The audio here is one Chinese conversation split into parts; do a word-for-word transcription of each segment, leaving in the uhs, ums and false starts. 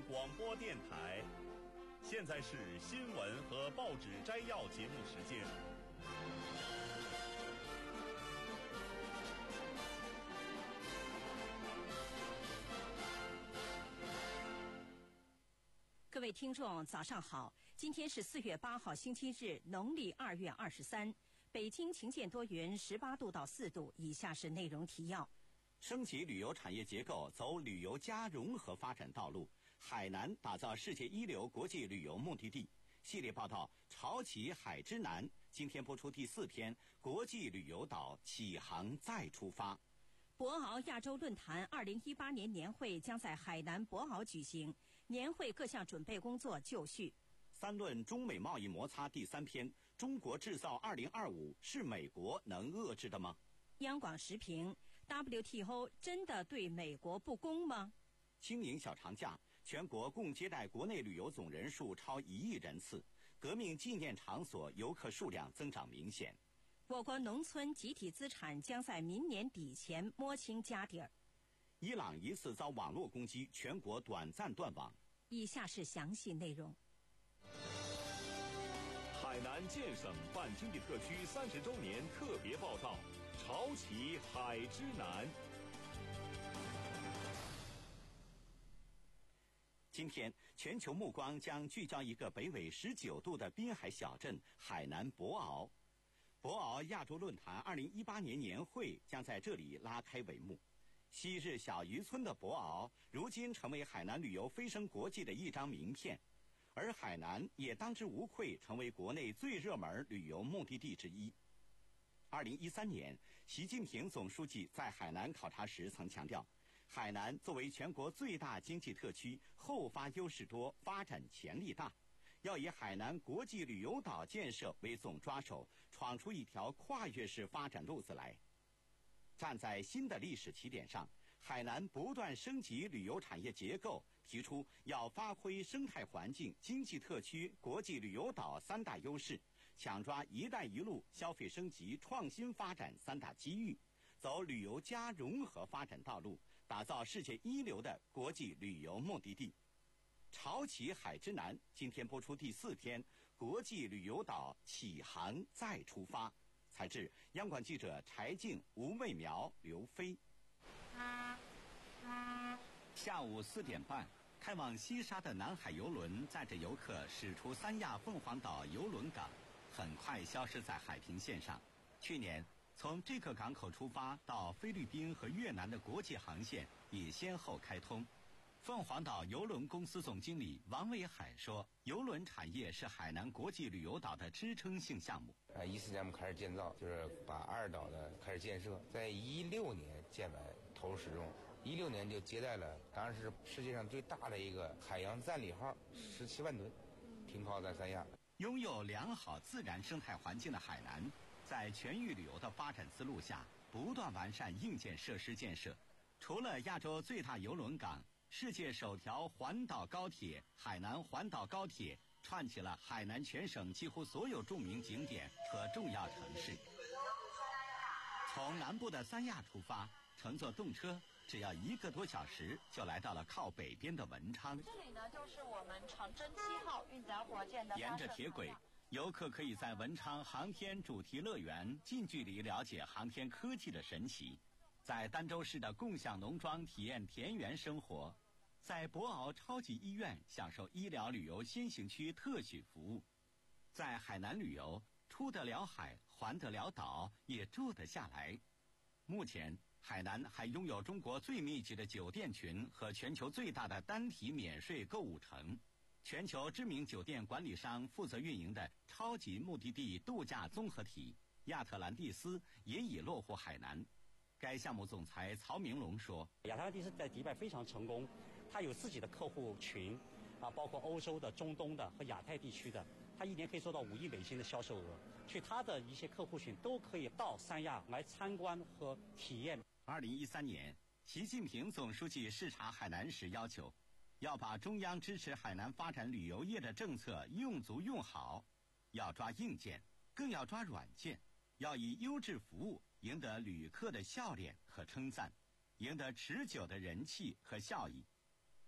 广播电台。现在是新闻和报纸摘要节目时间。 各位听众早上好，今天是四月八号星期日，农历二月二十三，北京晴见多云，十八度到四度。以下是内容提要： 升级旅游产业结构，走旅游加融合发展道路，海南打造世界一流国际旅游目的地。系列报道《潮起海之南》今天播出第四天，国际旅游岛启航再出发。 博鳌亚洲论坛二零一八年年会将在海南博鳌举行，年会各项准备工作就绪。 三论中美贸易摩擦第三篇：中国制造二零二五是美国能遏制的吗？ 央广时评 ：W T O 真的对美国不公吗？ 清明小长假，全国共接待国内旅游总人数超一亿人次，革命纪念场所游客数量增长明显。 我国农村集体资产将在明年底前摸清家底儿。 伊朗疑似遭网络攻击，全国短暂断网。 以下是详细内容。 海南建省办经济特区三十周年特别报道，潮起海之南。 今天，全球目光将聚焦一个北纬十九度的滨海小镇——海南博鳌。博鳌亚洲论坛二零一八年年会将在这里拉开帷幕。昔日小渔村的博鳌，如今成为海南旅游飞升国际的一张名片，而海南也当之无愧成为国内最热门旅游目的地之一。二零一三年，习近平总书记在海南考察时曾强调，海南作为全国最大经济特区，后发优势多，发展潜力大。要以海南国际旅游岛建设为总抓手，闯出一条跨越式发展路子来。站在新的历史起点上，海南不断升级旅游产业结构，提出要发挥生态环境、经济特区、国际旅游岛三大优势，抢抓“一带一路”消费升级、创新发展三大机遇，走旅游加融合发展道路，打造世界一流的国际旅游目的地。潮起海之南今天播出第四天，国际旅游岛启航再出发。采制央广记者柴静、吴卫苗、刘飞。下午四点半，开往西沙的南海邮轮载着游客驶出三亚凤凰岛邮轮港，很快消失在海平线上。去年从这个港口出发到菲律宾和越南的国际航线也先后开通。凤凰岛邮轮公司总经理王伟海说，邮轮产业是海南国际旅游岛的支撑性项目。 啊，一四年我们开始建造，就是把二岛的开始建设，在一六年建完投入使用，一六年就接待了，当时是世界上最大的一个海洋赞礼号，十七万吨，停靠在三亚。 拥有良好自然生态环境的海南，在全域旅游的发展思路下，不断完善硬件设施建设。除了亚洲最大邮轮港，世界首条环岛高铁海南环岛高铁串起了海南全省几乎所有著名景点和重要城市。从南部的三亚出发，乘坐动车只要一个多小时就来到了靠北边的文昌。 这里呢，就是我们长征七号运载火箭的。 沿着铁轨，游客可以在文昌航天主题乐园近距离了解航天科技的神奇，在儋州市的共享农庄体验田园生活，在博鳌超级医院享受医疗旅游先行区特许服务。在海南旅游，出得了海，环得了岛，也住得下来。目前海南还拥有中国最密集的酒店群和全球最大的单体免税购物城。全球知名酒店管理商负责运营的超级目的地度假综合体亚特兰蒂斯也已落户海南。该项目总裁曹明龙说， 亚特兰蒂斯在迪拜非常成功，它有自己的客户群啊，包括欧洲的、中东的和亚太地区的，它一年可以做到五亿美金的销售额，所以它的一些客户群都可以到三亚来参观和体验。 二零一三年，习近平总书记视察海南时要求，要把中央支持海南发展旅游业的政策用足用好，要抓硬件，更要抓软件，要以优质服务赢得旅客的笑脸和称赞，赢得持久的人气和效益。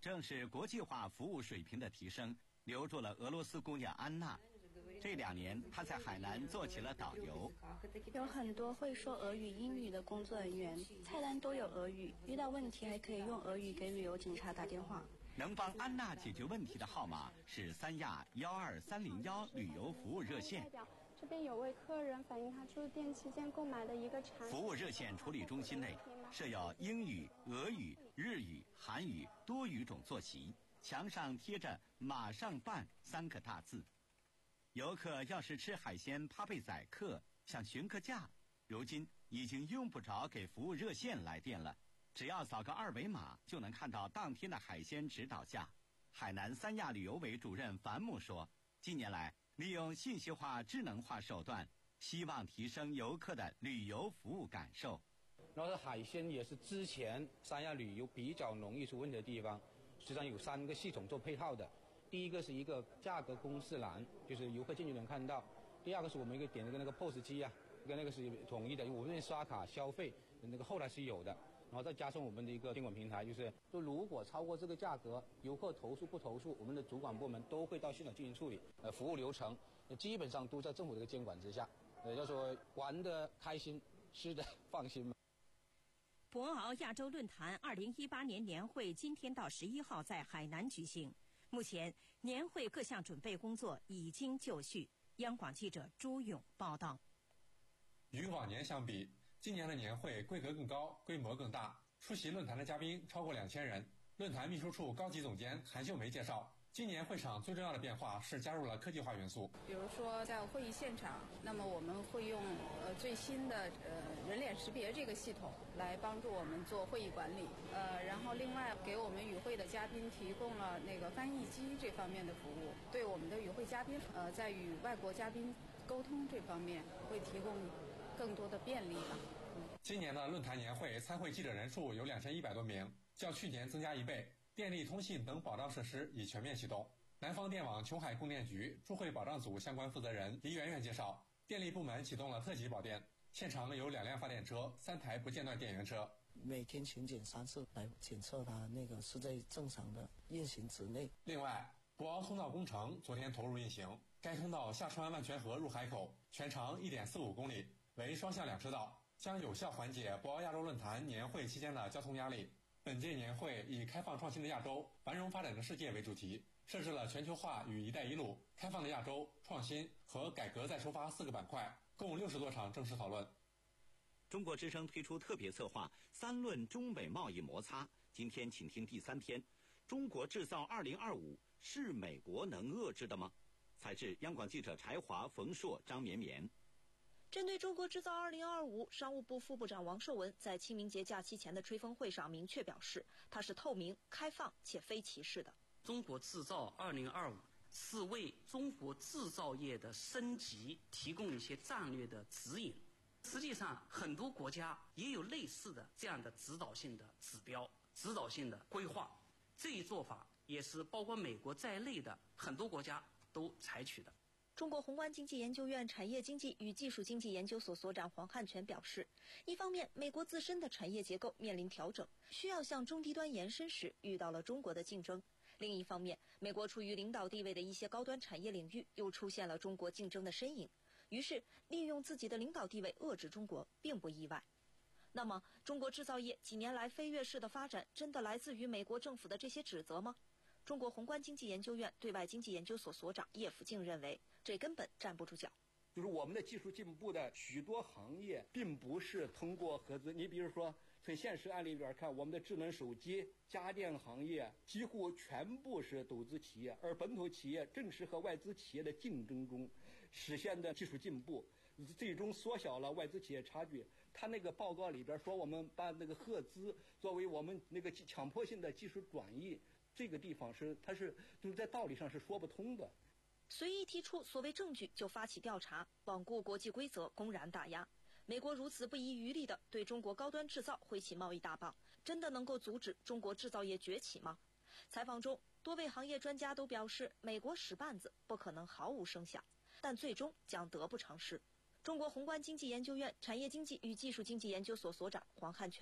正是国际化服务水平的提升，留住了俄罗斯姑娘安娜。这两年，她在海南做起了导游。 有很多会说俄语、英语的工作人员，菜单都有俄语，遇到问题还可以用俄语给旅游警察打电话。 能帮安娜解决问题的号码是三亚幺二三零幺旅游服务热线。 这边有位客人反映，他住店期间购买的一个产品。 服务热线处理中心内设有英语、俄语、日语、韩语多语种坐席，墙上贴着“马上办”三个大字。游客要是吃海鲜怕被宰客，想询个价，如今已经用不着给服务热线来电了，只要扫个二维码就能看到当天的海鲜指导价。海南三亚旅游委主任樊木说，近年来利用信息化、智能化手段，希望提升游客的旅游服务感受。 然后海鲜也是之前三亚旅游比较容易出问题的地方，实际上有三个系统做配套的。第一个是一个价格公示栏，就是游客进去能看到；第二个是我们一个点那个那个 P O S 机啊，跟那个是统一的，我们那刷卡消费那个后台是有的。然后再加上我们的一个监管平台，就是就如果超过这个价格，游客投诉不投诉，我们的主管部门都会到现场进行处理。呃，服务流程基本上都在政府这个监管之下。呃，要说玩的开心，吃的放心嘛。 博鳌亚洲论坛二零一八年年会今天到十一号在海南举行。目前年会各项准备工作已经就绪。央广记者朱勇报道。 与往年相比，今年的年会规格更高，规模更大，出席论坛的嘉宾超过两千人。论坛秘书处高级总监韩秀梅介绍，今年会场最重要的变化是加入了科技化元素。 比如说在会议现场，那么我们会用呃最新的呃人脸识别这个系统来帮助我们做会议管理。呃，然后另外给我们与会的嘉宾提供了那个翻译机这方面的服务，对我们的与会嘉宾呃在与外国嘉宾沟通这方面会提供更多的便利吧。 今年的论坛年会参会记者人数有两千一百多名，较去年增加一倍。电力、通信等保障设施已全面启动。南方电网琼海供电局驻会保障组相关负责人黎媛媛介绍，电力部门启动了特级保电，现场有两辆发电车、三台不间断电源车， 每天巡检三次来检测它那个是在正常的运行值内。 另外，博鳌通道工程昨天投入运行，该通道下穿万泉河入海口，全长 一点四五公里，为双向两车道，将有效缓解博鳌亚洲论坛年会期间的交通压力。本届年会以开放创新的亚洲、繁荣发展的世界为主题，设置了全球化与一带一路、开放的亚洲、创新和改革再出发四个板块，共六十多场正式讨论。 中国之声推出特别策划三论中美贸易摩擦，今天请听第三天，中国制造二零二五是美国能遏制的吗？采制央广记者柴华、冯硕、张绵绵。 针对中国制造二零二五，商务部副部长王受文在清明节假期前的吹风会上明确表示，它是透明、开放且非歧视的。 中国制造二零二五是为中国制造业的升级提供一些战略的指引。实际上，很多国家也有类似的这样的指导性的指标、指导性的规划。这一做法也是包括美国在内的很多国家都采取的。 中国宏观经济研究院产业经济与技术经济研究所所长黄汉全表示，一方面，美国自身的产业结构面临调整，需要向中低端延伸时遇到了中国的竞争；另一方面，美国处于领导地位的一些高端产业领域又出现了中国竞争的身影，于是利用自己的领导地位遏制中国并不意外。那么，中国制造业几年来飞跃式的发展，真的来自于美国政府的这些指责吗？中国宏观经济研究院对外经济研究所所长叶福敬认为，这根本站不住脚。 就是我们的技术进步的许多行业，并不是通过合资。你比如说，从现实案例里边看，我们的智能手机、家电行业几乎全部是斗资企业，而本土企业正是和外资企业的竞争中实现的技术进步，最终缩小了外资企业差距。他那个报告里边说，我们把那个合资作为我们那个强迫性的技术转移。这个地方是，它是就是在道理上是说不通的。 随意提出所谓证据就发起调查，罔顾国际规则，公然打压。美国如此不遗余力地对中国高端制造挥起贸易大棒，真的能够阻止中国制造业崛起吗？采访中，多位行业专家都表示，美国使绊子不可能毫无声响，但最终将得不偿失。中国宏观经济研究院产业经济与技术经济研究所所长黄汉全。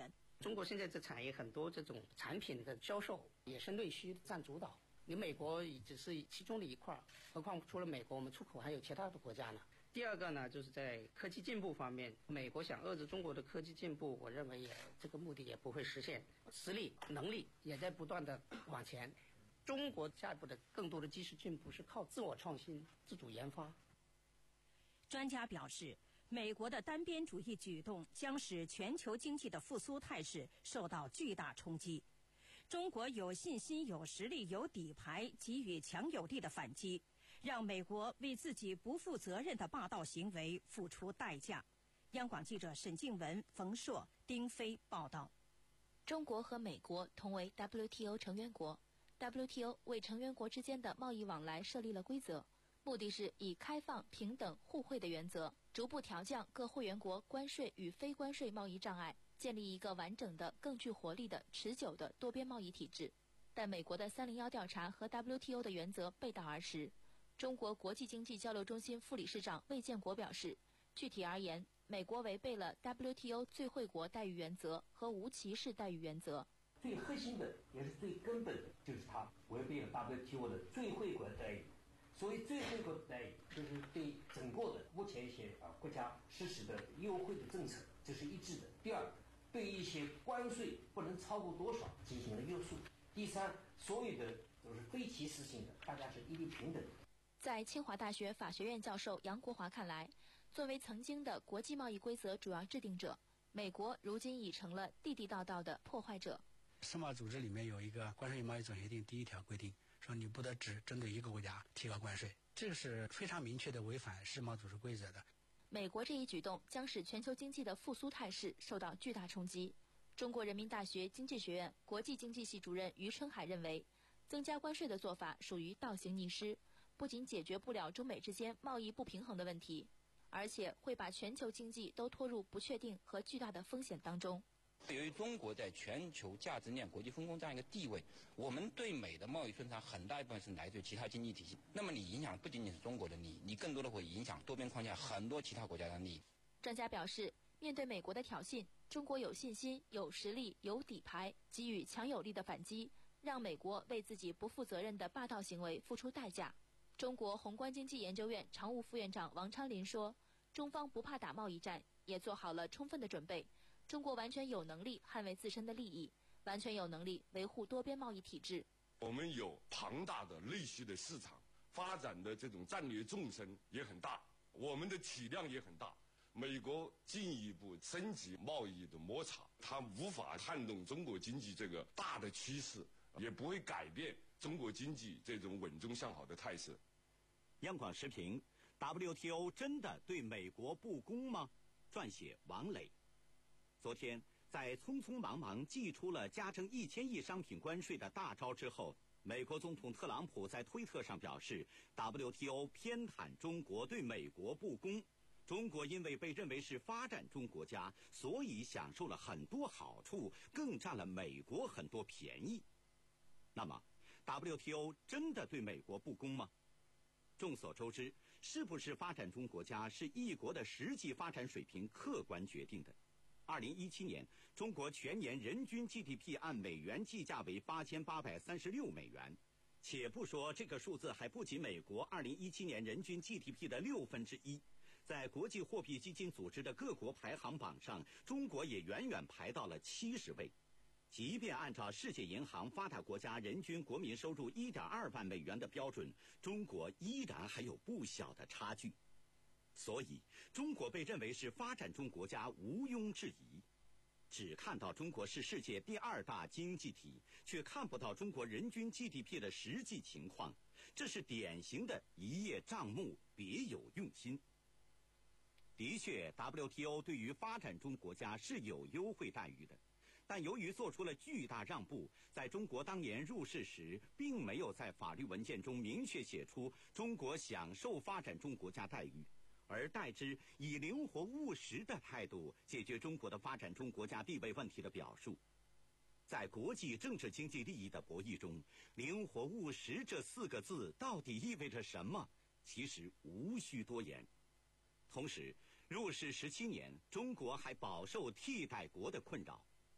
中国现在这产业很多这种产品的销售也是内需占主导，你美国只是其中的一块，何况除了美国，我们出口还有其他的国家呢。第二个呢，就是在科技进步方面，美国想遏制中国的科技进步，我认为也这个目的也不会实现。实力、能力也在不断的往前。中国下一步的更多的技术进步是靠自我创新、自主研发。 专家表示，美国的单边主义举动将使全球经济的复苏态势受到巨大冲击。中国有信心、有实力、有底牌，给予强有力的反击，让美国为自己不负责任的霸道行为付出代价。央广记者沈静文、冯硕、丁飞报道。 中国和美国同为 W T O 成员国 ，W T O 为成员国之间的贸易往来设立了规则，目的是以开放、平等、互惠的原则，逐步调降各会员国关税与非关税贸易障碍，建立一个完整的、更具活力的、持久的多边贸易体制。但美国的三零一调查和 W T O 的原则背道而驰。中国国际经济交流中心副理事长魏建国表示，具体而言，美国违背了 W T O 最惠国待遇原则和无歧视待遇原则。 最核心的也是最根本的，就是它违背了 W T O 的最惠国待遇。所谓最惠国待遇，就是对整个的目前一些啊国家实施的优惠的政策，这是一致的。第二，对一些关税不能超过多少进行了约束。第三，所有的都是非歧视性的，大家是一律平等的。 在清华大学法学院教授杨国华看来，作为曾经的国际贸易规则主要制定者，美国如今已成了地地道道的破坏者。 世贸组织里面有一个关税贸易总协定第一条规定，说你不得只针对一个国家提高关税，这个是非常明确的违反世贸组织规则的。 美国这一举动将使全球经济的复苏态势受到巨大冲击。中国人民大学经济学院国际经济系主任于春海认为，增加关税的做法属于倒行逆施，不仅解决不了中美之间贸易不平衡的问题，而且会把全球经济都拖入不确定和巨大的风险当中。 由于中国在全球价值链国际分工这样一个地位，我们对美的贸易顺差很大一部分是来自于其他经济体系。那么你影响不仅仅是中国的利益，你更多的会影响多边框架很多其他国家的利益。 专家表示，面对美国的挑衅，中国有信心、有实力、有底牌，给予强有力的反击，让美国为自己不负责任的霸道行为付出代价。中国宏观经济研究院常务副院长王昌林说，中方不怕打贸易战，也做好了充分的准备。中国完全有能力捍卫自身的利益，完全有能力维护多边贸易体制。 我们有庞大的内需的市场，发展的这种战略纵深也很大，我们的体量也很大。美国进一步升级贸易的摩擦，它无法撼动中国经济这个大的趋势，也不会改变中国经济这种稳中向好的态势。 央广时评 ：W T O 真的对美国不公吗？撰写王磊。昨天，在匆匆忙忙祭出了加征一千亿商品关税的大招之后，美国总统特朗普在推特上表示 ，W T O 偏袒中国，对美国不公。中国因为被认为是发展中国家，所以享受了很多好处，更占了美国很多便宜。那么 ，W T O 真的对美国不公吗？众所周知，是不是发展中国家是一国的实际发展水平客观决定的。二零一七年，中国全年人均 G D P 按美元计价为八千八百三十六美元。且不说这个数字还不及美国二零一七年人均 G D P 的六分之一，在国际货币基金组织的各国排行榜上，中国也远远排到了七十位。即便按照世界银行发达国家人均国民收入 一点二万美元的标准，中国依然还有不小的差距。所以，中国被认为是发展中国家毋庸置疑。只看到中国是世界第二大经济体，却看不到中国人均 G D P 的实际情况，这是典型的一叶障目，别有用心。的确 ，W T O 对于发展中国家是有优惠待遇的，但由于做出了巨大让步，在中国当年入世时，并没有在法律文件中明确写出中国享受发展中国家待遇。而代之以灵活务实的态度解决中国的发展中国家地位问题的表述。在国际政治经济利益的博弈中，灵活务实这四个字到底意味着什么？其实无需多言。同时，入世十七年，中国还饱受替代国的困扰。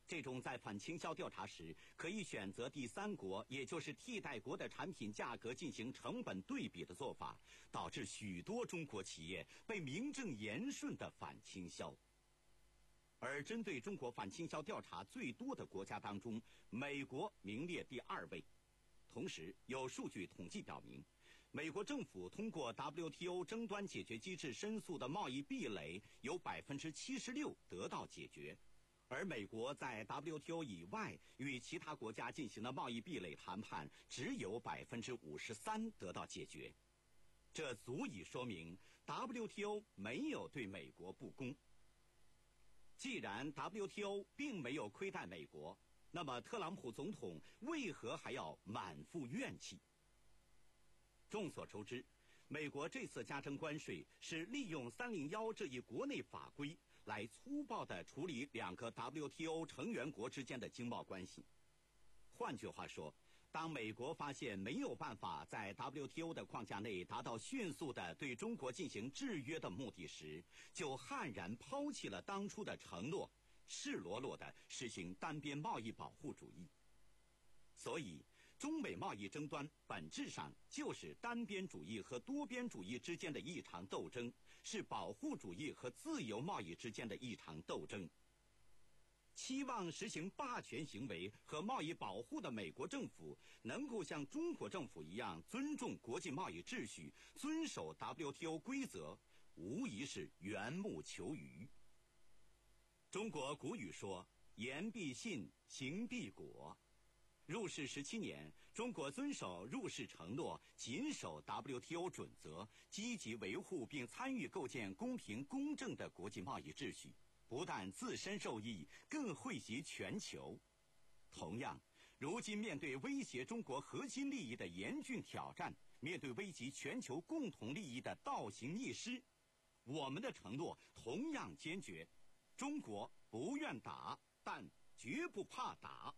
这种在反倾销调查时可以选择第三国，也就是替代国的产品价格进行成本对比的做法，导致许多中国企业被名正言顺地反倾销。而针对中国反倾销调查最多的国家当中，美国名列第二位。同时，有数据统计表明，美国政府通过 W T O 争端解决机制申诉的贸易壁垒有百分之七十六得到解决。而美国在 W T O 以外与其他国家进行的贸易壁垒谈判只有百分之五十三得到解决，这足以说明 W T O 没有对美国不公。既然 W T O 并没有亏待美国，那么特朗普总统为何还要满腹怨气？众所周知，美国这次加征关税是利用三零一这一国内法规来粗暴地处理两个 W T O 成员国之间的经贸关系。换句话说，当美国发现没有办法在 W T O 的框架内达到迅速地对中国进行制约的目的时，就悍然抛弃了当初的承诺，赤裸裸地实行单边贸易保护主义。所以，中美贸易争端本质上就是单边主义和多边主义之间的一场斗争，是保护主义和自由贸易之间的一场斗争。期望实行霸权行为和贸易保护的美国政府能够像中国政府一样尊重国际贸易秩序，遵守 W T O 规则，无疑是缘木求鱼。中国古语说：“言必信，行必果。”入世十七年，中国遵守入世承诺，谨守 W T O 准则，积极维护并参与构建公平公正的国际贸易秩序，不但自身受益，更惠及全球。同样，如今面对威胁中国核心利益的严峻挑战，面对危及全球共同利益的倒行逆施，我们的承诺同样坚决。中国不愿打，但绝不怕打。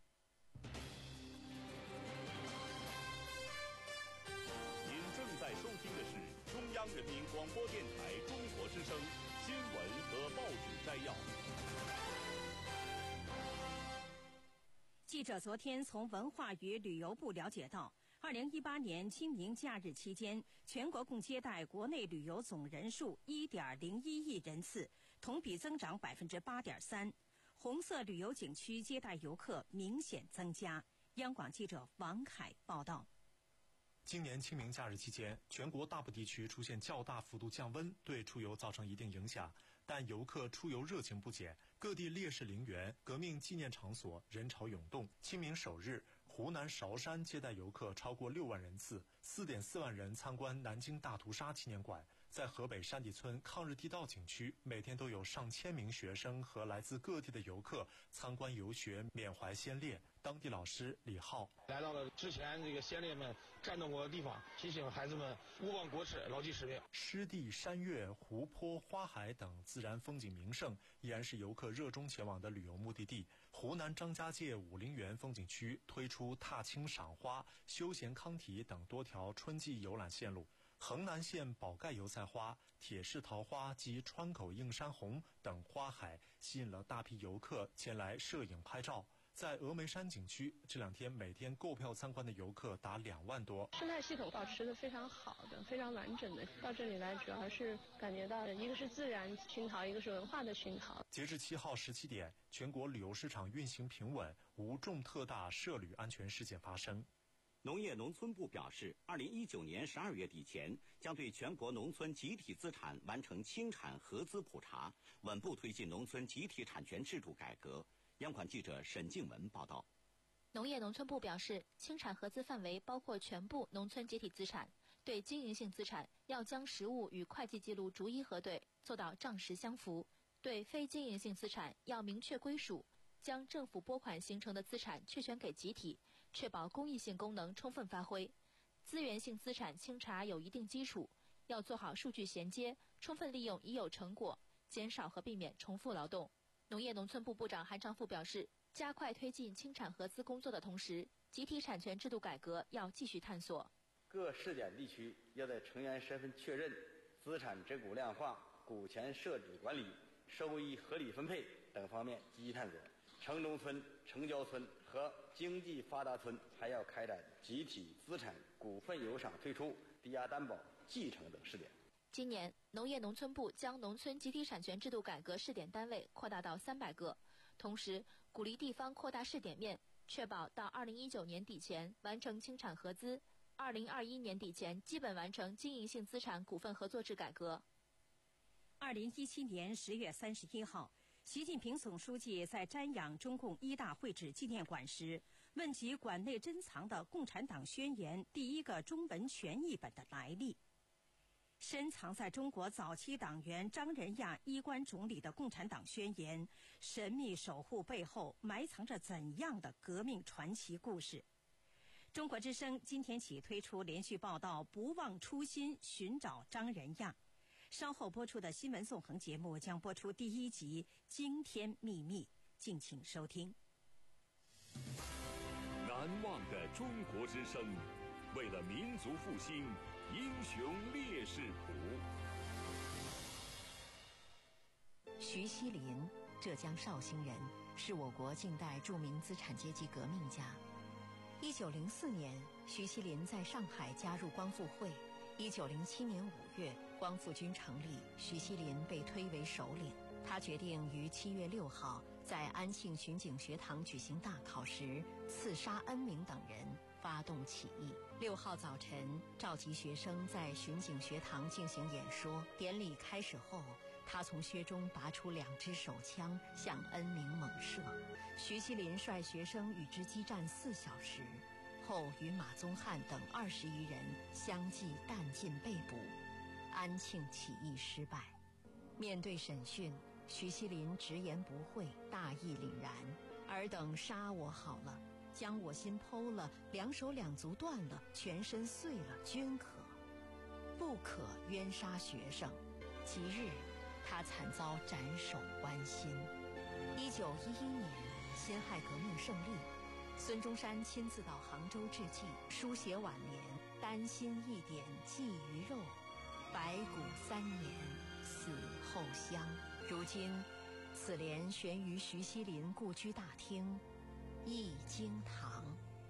您正在收听的是中央人民广播电台中国之声新闻和报纸摘要。 记者昨天从文化与旅游部了解到，二零一八年清明假日期间，全国共接待国内旅游总人数一点零一亿人次，同比增长百分之八点三。红色旅游景区接待游客明显增加。央广记者王凯报道。 今年清明假日期间，全国大部地区出现较大幅度降温，对出游造成一定影响。但游客出游热情不减，各地烈士陵园、革命纪念场所人潮涌动。清明首日，湖南韶山接待游客超过六万人次，四点四万人参观南京大屠杀纪念馆。在河北山地村抗日地道景区，每天都有上千名学生和来自各地的游客参观游学，缅怀先烈。当地老师李浩来到了之前这个先烈们战斗过的地方，提醒孩子们勿忘国耻，牢记使命。 湿地、山岳、湖泊、花海等自然风景名胜，依然是游客热衷前往的旅游目的地。湖南张家界武陵源风景区推出踏青赏花、休闲康体等多条春季游览线路。衡南县宝盖油菜花、铁氏桃花及川口映山红等花海吸引了大批游客前来摄影拍照。在峨眉山景区，这两天每天购票参观的游客达两万多。 生态系统保持的非常好的，非常完整的。到这里来，主要是感觉到一个是自然熏陶，一个是文化的熏陶。 截至七号十七点，全国旅游市场运行平稳，无重特大涉旅安全事件发生。 农业农村部表示，二零一九年十二月底前，将对全国农村集体资产完成清产合资普查，稳步推进农村集体产权制度改革。央广记者沈静文报道。 农业农村部表示，清产合资范围包括全部农村集体资产，对经营性资产要将实物与会计记录逐一核对，做到账实相符；对非经营性资产要明确归属，将政府拨款形成的资产确权给集体，确保公益性功能充分发挥。资源性资产清查有一定基础，要做好数据衔接，充分利用已有成果，减少和避免重复劳动。农业农村部部长韩长赋表示，加快推进清产合资工作的同时，集体产权制度改革要继续探索。 各试点地区要在成员身份确认、资产持股量化、股权设置管理、收益合理分配等方面积极探索， 城中村、城郊村和经济发达村还要开展集体资产股份有赏推出、抵押担保、继承等试点。 今年，农业农村部将农村集体产权制度改革试点单位扩大到三百个，同时鼓励地方扩大试点面，确保到二零一九年底前完成清产合资，二零二一年底前基本完成经营性资产股份合作制改革。 二零一七年十月三十一号，习近平总书记在瞻仰中共一大会址纪念馆时，问及馆内珍藏的《共产党宣言》第一个中文全译本的来历。深藏在中国早期党员张仁亚衣冠冢里的《共产党宣言》，神秘守护背后埋藏着怎样的革命传奇故事？中国之声今天起推出连续报道《不忘初心，寻找张仁亚》。稍后播出的新闻纵横节目将播出第一集《惊天秘密》，敬请收听。 难忘的中国之声，为了民族复兴，英雄烈士谱。 徐锡麟，浙江绍兴人，是我国近代著名资产阶级革命家。一九零四年，徐锡麟在上海加入光复会。一九零七年五月，光复军成立，徐锡麟被推为首领。他决定于七月六号在安庆巡警学堂举行大考时，刺杀恩铭等人，发动起义。六号早晨，召集学生在巡警学堂进行演说。典礼开始后，他从靴中拔出两支手枪，向恩铭猛射。徐锡麟率学生与之激战四小时。后与马宗翰等二十余人相继弹尽被捕，安庆起义失败。面对审讯，徐锡麟直言不讳，大义凛然：尔等杀我好了，将我心剖了，两手两足断了，全身碎了，均可，不可冤杀学生。即日，他惨遭斩首剜心。一九一一年，辛亥革命胜利。孙中山亲自到杭州致祭，书写挽联：丹心一点寄于肉，白骨三年死后香。如今，此联悬于徐锡麟故居大厅义经堂。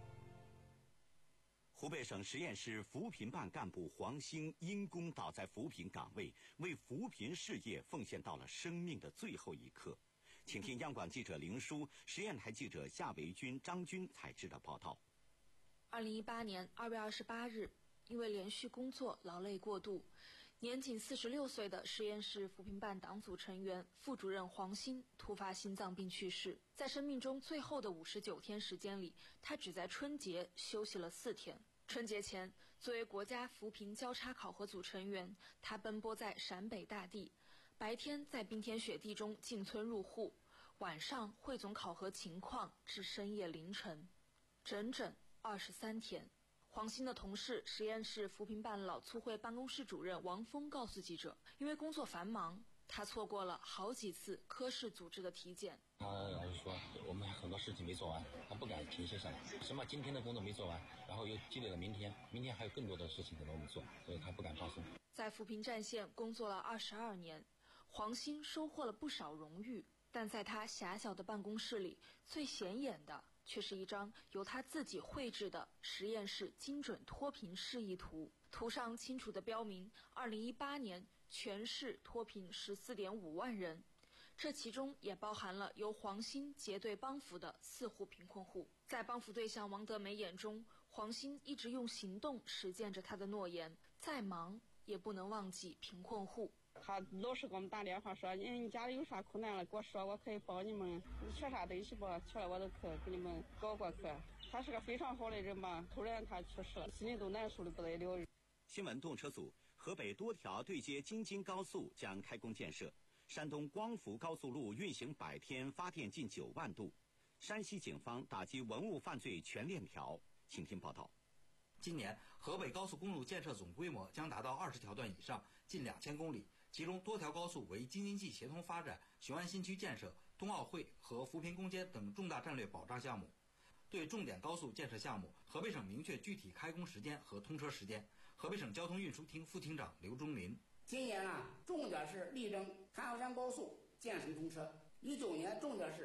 湖北省十堰市扶贫办干部黄兴因公倒在扶贫岗位，为扶贫事业奉献到了生命的最后一刻。请听央广记者凌书、实验台记者夏维军、张军采制的报道。 二零一八年二月二十八日，因为连续工作劳累过度，年仅四十六岁的实验室扶贫办党组成员、副主任黄兴突发心脏病去世。在生命中最后的五十九天时间里，他只在春节休息了四天。春节前，作为国家扶贫交叉考核组成员，他奔波在陕北大地，白天在冰天雪地中进村入户，晚上汇总考核情况至深夜凌晨，整整二十三天。黄兴的同事、实验室扶贫办老促会办公室主任王峰告诉记者，因为工作繁忙，他错过了好几次科室组织的体检。 他老是说我们很多事情没做完，他不敢停歇下来，什么今天的工作没做完，然后又积累了明天，明天还有更多的事情等着我们做，所以他不敢放松。 在扶贫战线工作了二十二年，黄兴收获了不少荣誉，但在他狭小的办公室里，最显眼的却是一张由他自己绘制的实验室精准脱贫示意图，图上清楚地标明二零一八年全市脱贫十四点五万人，这其中也包含了由黄兴结对帮扶的四户贫困户。在帮扶对象王德梅眼中，黄兴一直用行动实践着他的诺言，再忙也不能忘记贫困户。 他老是给我们打电话说，你你家里有啥困难了，给我说，我可以帮你们。你缺啥东西不？缺了我都可给你们搞过去。他是个非常好的人吧，突然他去世了，心里都难受的不得了。 新闻动车组：河北多条对接京津高速将开工建设。山东光伏高速路运行百天发电近九万度。山西警方打击文物犯罪全链条。请听报道。 今年河北高速公路建设总规模将达到二十条段以上，近两千公里，其中多条高速为京津冀协同发展、雄安新区建设、冬奥会和扶贫攻坚等重大战略保障项目。对重点高速建设项目，河北省明确具体开工时间和通车时间。河北省交通运输厅副厅长刘忠林： 今年啊，重点是力争汉衡山高速建成通车；一九年重点是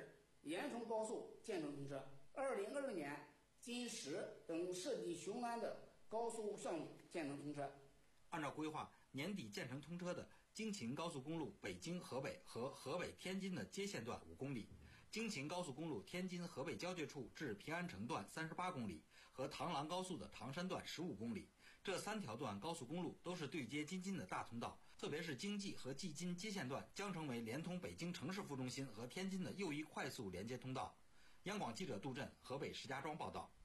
延冲高速建成通车。二零二六年，金石等涉及雄安的高速项目建成通车。 按照规划，年底建成通车的京秦高速公路北京河北和河北天津的接线段五公里，京秦高速公路天津河北交界处至平安城段三十八公里和唐郎高速的唐山段十五公里。这三条段高速公路都是对接京津的大通道，特别是京冀和冀津接线段将成为连通北京城市副中心和天津的又一快速连接通道。央广记者杜振，河北石家庄报道。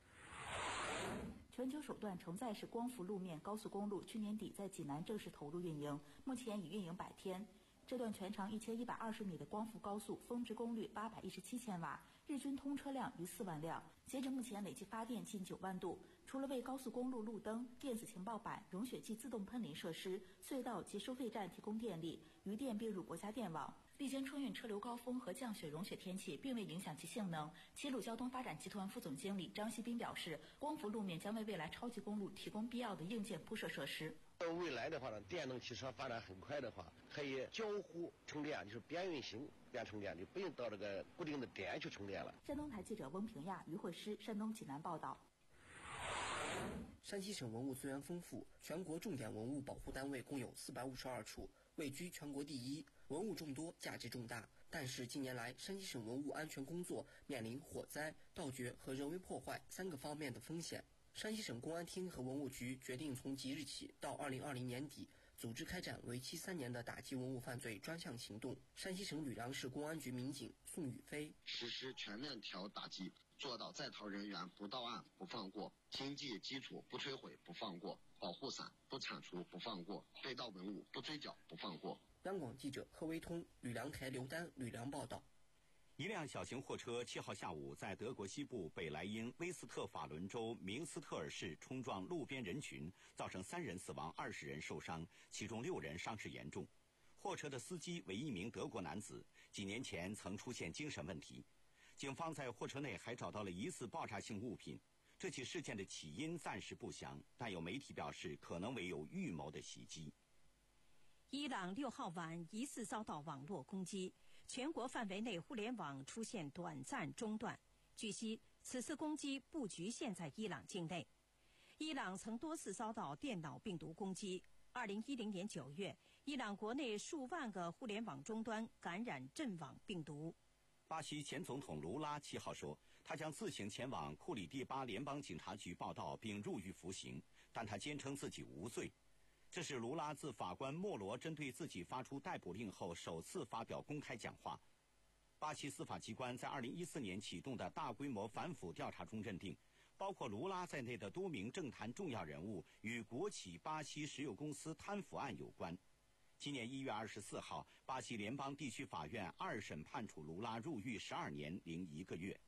全球首段承载式光伏路面高速公路去年底在济南正式投入运营，目前已运营百天。这段全长一千一百二十米的光伏高速，峰值功率八百一十七千瓦，日均通车量逾四万辆，截至目前累计发电近九万度。除了为高速公路路灯、电子情报板、融雪剂自动喷淋设施、隧道及收费站提供电力，余电并入国家电网。历经春运车流高峰和降雪融雪天气，并未影响其性能。齐鲁交通发展集团副总经理张锡斌表示，光伏路面将为未来超级公路提供必要的硬件铺设设施。 未来的话呢，电动汽车发展很快的话，可以交互充电，就是边运行边充电，就不用到这个固定的点去充电了。 山东台记者翁平亚、于慧诗，山东济南报道。 山西省文物资源丰富，全国重点文物保护单位共有四百五十二处，位居全国第一，文物众多，价值重大。但是近年来，山西省文物安全工作面临火灾、盗掘和人为破坏三个方面的风险。山西省公安厅和文物局决定从即日起到二零二零年底，组织开展为期三年的打击文物犯罪专项行动。山西省吕梁市公安局民警宋宇飞实施全链条打击，做到在逃人员不到案不放过，经济基础不摧毁不放过，保护伞不铲除不放过，被盗文物不追缴不放过。 央广记者贺威通、吕梁台刘丹、吕梁报道。 一辆小型货车七号下午在德国西部北莱茵威斯特法伦州明斯特尔市冲撞路边人群，造成三人死亡，二十人受伤，其中六人伤势严重。货车的司机为一名德国男子，几年前曾出现精神问题。警方在货车内还找到了疑似爆炸性物品。这起事件的起因暂时不详，但有媒体表示可能为有预谋的袭击。 伊朗六号晚疑似遭到网络攻击，全国范围内互联网出现短暂中断。据悉，此次攻击不局限在伊朗境内。伊朗曾多次遭到电脑病毒攻击。二零一零年九月，伊朗国内数万个互联网终端感染阵网病毒。 巴西前总统卢拉七号说，他将自行前往库里蒂巴联邦警察局报到并入狱服刑，但他坚称自己无罪。这是卢拉自法官莫罗针对自己发出逮捕令后首次发表公开讲话。巴西司法机关在二零一四年启动的大规模反腐调查中认定，包括卢拉在内的多名政坛重要人物与国企巴西石油公司贪腐案有关。今年一月二十四号，巴西联邦地区法院二审判处卢拉入狱十二年零一个月。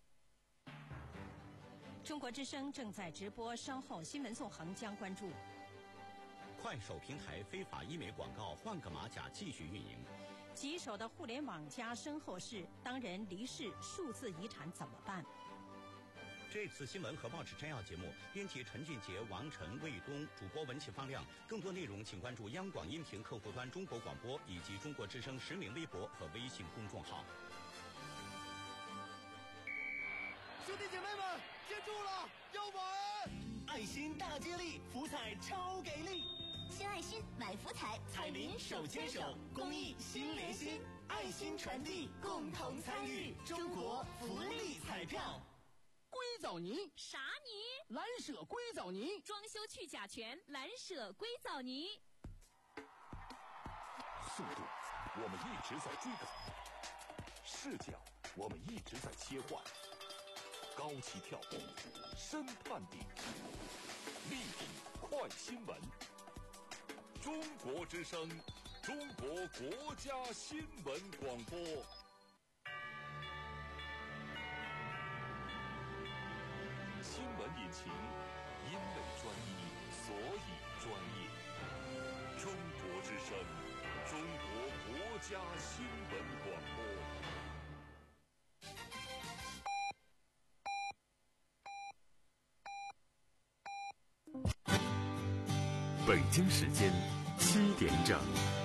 中国之声正在直播，稍后新闻纵横将关注。 快手平台非法医美广告换个马甲继续运营。 棘手的互联网加身后事，当人离世，数字遗产怎么办？ 这次新闻和报纸摘要节目，编辑陈俊杰、王晨、卫东，主播文启方亮。更多内容请关注央广音频客户端中国广播以及中国之声实名微博和微信公众号。 兄弟姐妹们，接住了，要玩！爱心大接力，福彩超给力！ 献爱心，买福彩，彩民手牵手，公益心连心， 爱心传递，共同参与中国福利彩票。 硅藻泥啥泥？ 蓝舍硅藻泥， 装修去甲醛，蓝舍硅藻泥。 速度，我们一直在追赶；视角，我们一直在切换；高起跳动，深判定，立体快新闻。中国之声，中国国家新闻广播。新闻引擎，因为专一，所以专业。中国之声，中国国家新闻广播。 北京时间七点整。